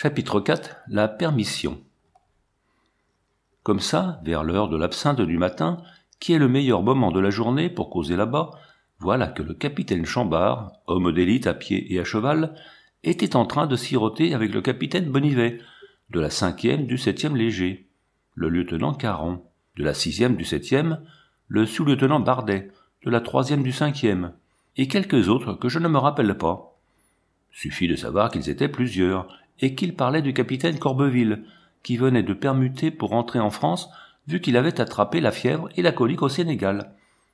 Chapitre 4. La permission. Comme ça, vers l'heure de l'absinthe du matin, qui est le meilleur moment de la journée pour causer là-bas, voilà que le capitaine Chambard, homme d'élite à pied et à cheval, était en train de siroter avec le capitaine Bonivet, de la 5e du 7e léger, le lieutenant Caron, de la 6e du 7e, le sous-lieutenant Bardet, de la 3e du 5e, et quelques autres que je ne me rappelle pas. Suffit de savoir qu'ils étaient plusieurs, et qu'ils parlaient du capitaine Corbeville, qui venait de permuter pour rentrer en France, vu qu'il avait attrapé la fièvre et la colique au Sénégal,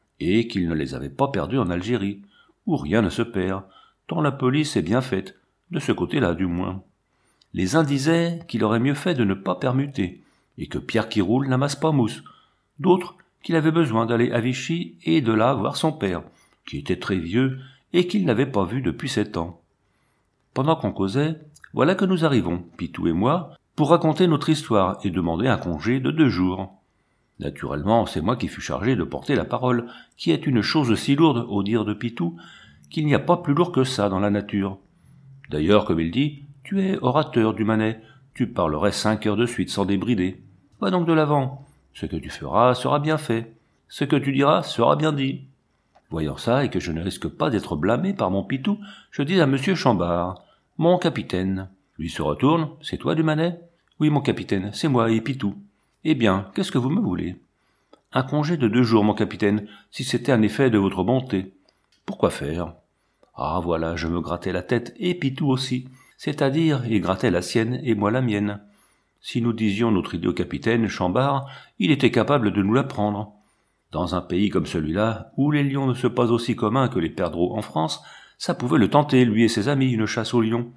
et qu'il ne les avait pas perdus en Algérie, où rien ne se perd, tant la police est bien faite, de ce côté-là du moins. Les uns disaient qu'il aurait mieux fait de ne pas permuter, et que Pierre qui roule n'amasse pas mousse, d'autres qu'il avait besoin d'aller à Vichy et de là voir son père, qui était très vieux et qu'il n'avait pas vu depuis 7 ans. Pendant qu'on causait, voilà que nous arrivons, Pitou et moi, pour raconter notre histoire et demander un congé de 2 jours. Naturellement, c'est moi qui fus chargé de porter la parole, qui est une chose si lourde, au dire de Pitou, qu'il n'y a pas plus lourd que ça dans la nature. D'ailleurs, comme il dit, tu es orateur du Manet, tu parlerais 5 heures de suite sans débrider. Va donc de l'avant. Ce que tu feras sera bien fait. Ce que tu diras sera bien dit. Voyant ça, et que je ne risque pas d'être blâmé par mon Pitou, je dis à monsieur Chambard, « Mon capitaine. » Lui se retourne, « C'est toi du Manet ?»« Oui, mon capitaine, c'est moi et Pitou. »« Eh bien, qu'est-ce que vous me voulez ?»« Un congé de 2 jours, mon capitaine, si c'était un effet de votre bonté. »« Pourquoi faire ?»« Ah, voilà, je me grattais la tête, et Pitou aussi. C'est-à-dire, il grattait la sienne et moi la mienne. Si nous disions notre idée au capitaine Chambard, il était capable de nous l'apprendre. Dans un pays comme celui-là, où les lions ne sont pas aussi communs que les perdreaux en France, ça pouvait le tenter, lui et ses amis, une chasse aux lions.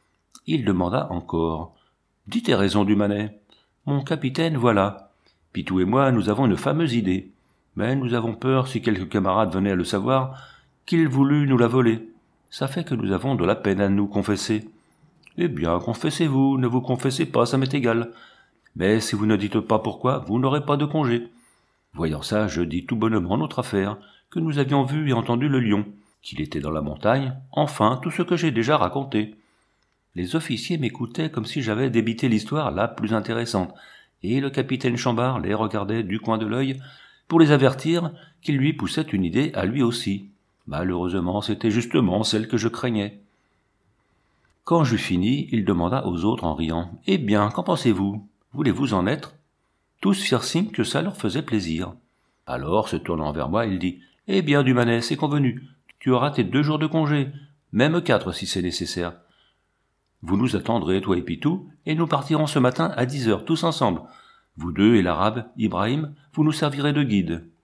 Il demanda encore. « Dis tes raisons du Manet. »« Mon capitaine, voilà. Pitou et moi, nous avons une fameuse idée. Mais nous avons peur, si quelques camarades venaient à le savoir, qu'il voulût nous la voler. Ça fait que nous avons de la peine à nous confesser. »« Eh bien, confessez-vous, ne vous confessez pas, ça m'est égal. Mais si vous ne dites pas pourquoi, vous n'aurez pas de congé. » Voyant ça, je dis tout bonnement notre affaire, que nous avions vu et entendu le lion, qu'il était dans la montagne, enfin tout ce que j'ai déjà raconté. Les officiers m'écoutaient comme si j'avais débité l'histoire la plus intéressante, et le capitaine Chambard les regardait du coin de l'œil pour les avertir qu'il lui poussait une idée à lui aussi. Malheureusement, c'était justement celle que je craignais. Quand j'eus fini, il demanda aux autres en riant. « Eh bien, qu'en pensez-vous ? Voulez-vous en être ?» Tous firent signe que ça leur faisait plaisir. Alors, se tournant vers moi, il dit « Eh bien, du Manet, c'est convenu. Tu auras tes 2 jours de congé, même 4 si c'est nécessaire. Vous nous attendrez, toi et Pitou, et nous partirons ce matin à 10 heures, tous ensemble. Vous deux et l'arabe, Ibrahim, vous nous servirez de guide.